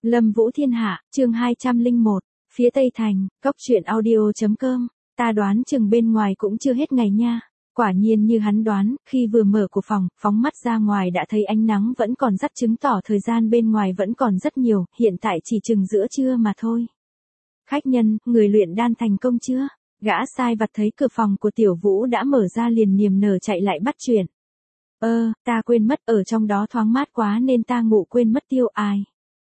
Lâm Vũ Thiên Hạ, chương 201, phía Tây Thành, Cốc truyện audio.com, ta đoán chừng bên ngoài cũng chưa hết ngày nha. Quả nhiên như hắn đoán, khi vừa mở cửa phòng, phóng mắt ra ngoài đã thấy ánh nắng vẫn còn rất chứng tỏ thời gian bên ngoài vẫn còn rất nhiều, hiện tại chỉ chừng giữa trưa mà thôi. Khách nhân, người luyện đan thành công chưa? Gã sai vặt thấy cửa phòng của Tiểu Vũ đã mở ra liền niềm nở chạy lại bắt chuyện. Ta quên mất, ở trong đó thoáng mát quá nên ta ngủ quên mất tiêu ai.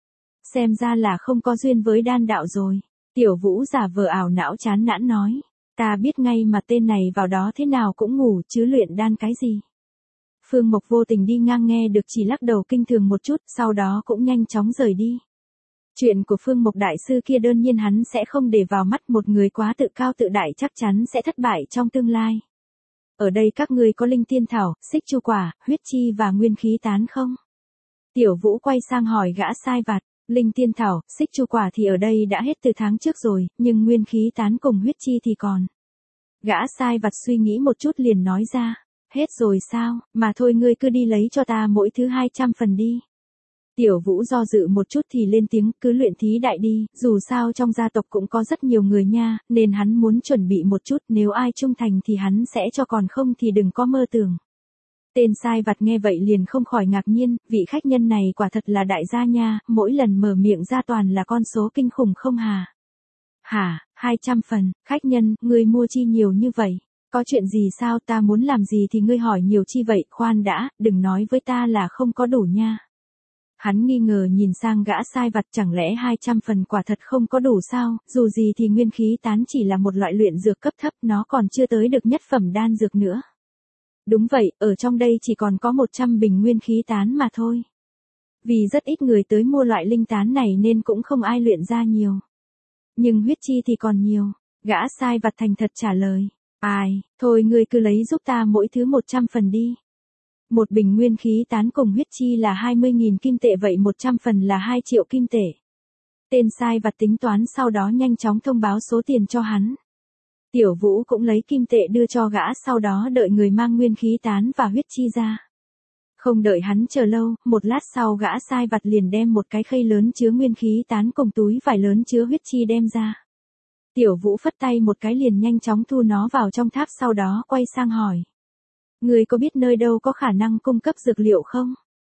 Xem ra là không có duyên với đan đạo rồi. Tiểu Vũ giả vờ ảo não chán nản nói. Ta biết ngay mà tên này vào đó thế nào cũng ngủ chứ luyện đan cái gì. Phương Mộc vô tình đi ngang nghe được chỉ lắc đầu kinh thường một chút, sau đó cũng nhanh chóng rời đi. Chuyện của Phương Mộc đại sư kia đơn nhiên hắn sẽ không để vào mắt, một người quá tự cao tự đại chắc chắn sẽ thất bại trong tương lai. Ở đây các ngươi có linh tiên thảo, xích chu quả, huyết chi và nguyên khí tán không? Tiểu Vũ quay sang hỏi gã sai vặt. Linh tiên thảo, xích chu quả thì ở đây đã hết từ tháng trước rồi, nhưng nguyên khí tán cùng huyết chi thì còn. Gã sai vặt suy nghĩ một chút liền nói ra. Hết rồi sao, mà thôi ngươi cứ đi lấy cho ta mỗi thứ 200 phần đi. Tiểu Vũ do dự một chút thì lên tiếng, cứ luyện thí đại đi, dù sao trong gia tộc cũng có rất nhiều người nha, nên hắn muốn chuẩn bị một chút, nếu ai trung thành thì hắn sẽ cho, còn không thì đừng có mơ tưởng. Tên sai vặt nghe vậy liền không khỏi ngạc nhiên, vị khách nhân này quả thật là đại gia nha, mỗi lần mở miệng ra toàn là con số kinh khủng không hà. Hả, 200 phần, khách nhân, ngươi mua chi nhiều như vậy? Có chuyện gì sao, ta muốn làm gì thì ngươi hỏi nhiều chi vậy, khoan đã, đừng nói với ta là không có đủ nha. Hắn nghi ngờ nhìn sang gã sai vặt, chẳng lẽ 200 phần quả thật không có đủ sao, dù gì thì nguyên khí tán chỉ là một loại luyện dược cấp thấp, nó còn chưa tới được nhất phẩm đan dược nữa. Đúng vậy, ở trong đây chỉ còn có 100 bình nguyên khí tán mà thôi. Vì rất ít người tới mua loại linh tán này nên cũng không ai luyện ra nhiều. Nhưng huyết chi thì còn nhiều, gã sai vặt thành thật trả lời. Ai, thôi ngươi cứ lấy giúp ta mỗi thứ 100 phần đi. Một bình nguyên khí tán cùng huyết chi là 20.000 kim tệ, vậy 100 phần là 2 triệu kim tệ. Tên sai vặt tính toán sau đó nhanh chóng thông báo số tiền cho hắn. Tiểu Vũ cũng lấy kim tệ đưa cho gã, sau đó đợi người mang nguyên khí tán và huyết chi ra. Không đợi hắn chờ lâu, một lát sau gã sai vặt liền đem một cái khay lớn chứa nguyên khí tán cùng túi vải lớn chứa huyết chi đem ra. Tiểu Vũ phất tay một cái liền nhanh chóng thu nó vào trong tháp, sau đó quay sang hỏi. Người có biết nơi đâu có khả năng cung cấp dược liệu không?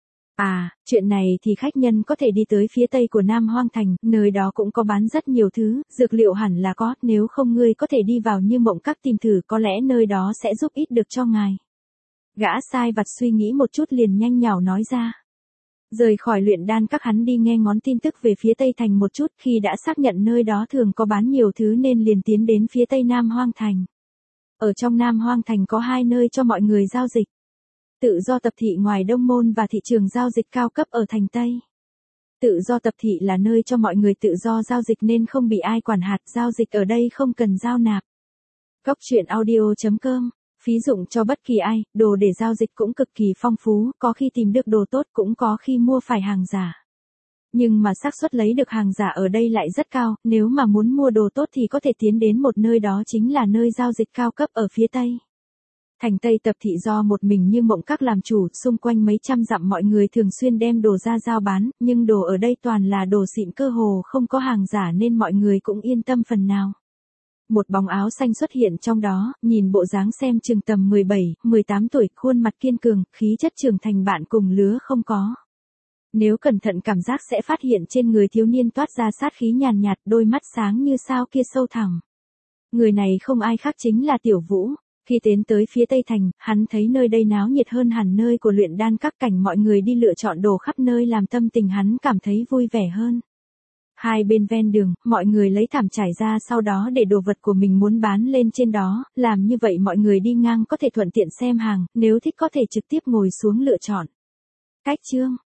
À, chuyện này thì khách nhân có thể đi tới phía tây của Nam Hoang Thành, nơi đó cũng có bán rất nhiều thứ, dược liệu hẳn là có, nếu không ngươi có thể đi vào Như Mộng Các tìm thử, có lẽ nơi đó sẽ giúp ích được cho ngài. Gã sai vặt suy nghĩ một chút liền nhanh nhảu nói ra. Rời khỏi luyện đan các, hắn đi nghe ngóng tin tức về phía Tây Thành một chút, khi đã xác nhận nơi đó thường có bán nhiều thứ nên liền tiến đến phía Tây Nam Hoang Thành. Ở trong Nam Hoang Thành có hai nơi cho mọi người giao dịch. Tự do tập thị ngoài Đông Môn và thị trường giao dịch cao cấp ở thành Tây. Tự do tập thị là nơi cho mọi người tự do giao dịch nên không bị ai quản hạt, giao dịch ở đây không cần giao nạp. Cốc truyện audio.com, phí dụng cho bất kỳ ai, đồ để giao dịch cũng cực kỳ phong phú, có khi tìm được đồ tốt cũng có khi mua phải hàng giả. Nhưng mà xác suất lấy được hàng giả ở đây lại rất cao, nếu mà muốn mua đồ tốt thì có thể tiến đến một nơi, đó chính là nơi giao dịch cao cấp ở phía Tây. Thành Tây tập thị do một mình Như Mộng Các làm chủ, xung quanh mấy trăm dặm mọi người thường xuyên đem đồ ra giao bán, nhưng đồ ở đây toàn là đồ xịn, cơ hồ không có hàng giả nên mọi người cũng yên tâm phần nào. Một bóng áo xanh xuất hiện trong đó, nhìn bộ dáng xem chừng tầm 17, 18 tuổi, khuôn mặt kiên cường, khí chất trưởng thành, bạn cùng lứa không có. Nếu cẩn thận cảm giác sẽ phát hiện trên người thiếu niên toát ra sát khí nhàn nhạt, đôi mắt sáng như sao kia sâu thẳm. Người này không ai khác chính là Tiểu Vũ. Khi tiến tới phía Tây Thành, hắn thấy nơi đây náo nhiệt hơn hẳn nơi của luyện đan các, cảnh mọi người đi lựa chọn đồ khắp nơi làm tâm tình hắn cảm thấy vui vẻ hơn. Hai bên ven đường, mọi người lấy thảm trải ra, sau đó để đồ vật của mình muốn bán lên trên đó, làm như vậy mọi người đi ngang có thể thuận tiện xem hàng, nếu thích có thể trực tiếp ngồi xuống lựa chọn. Cách chương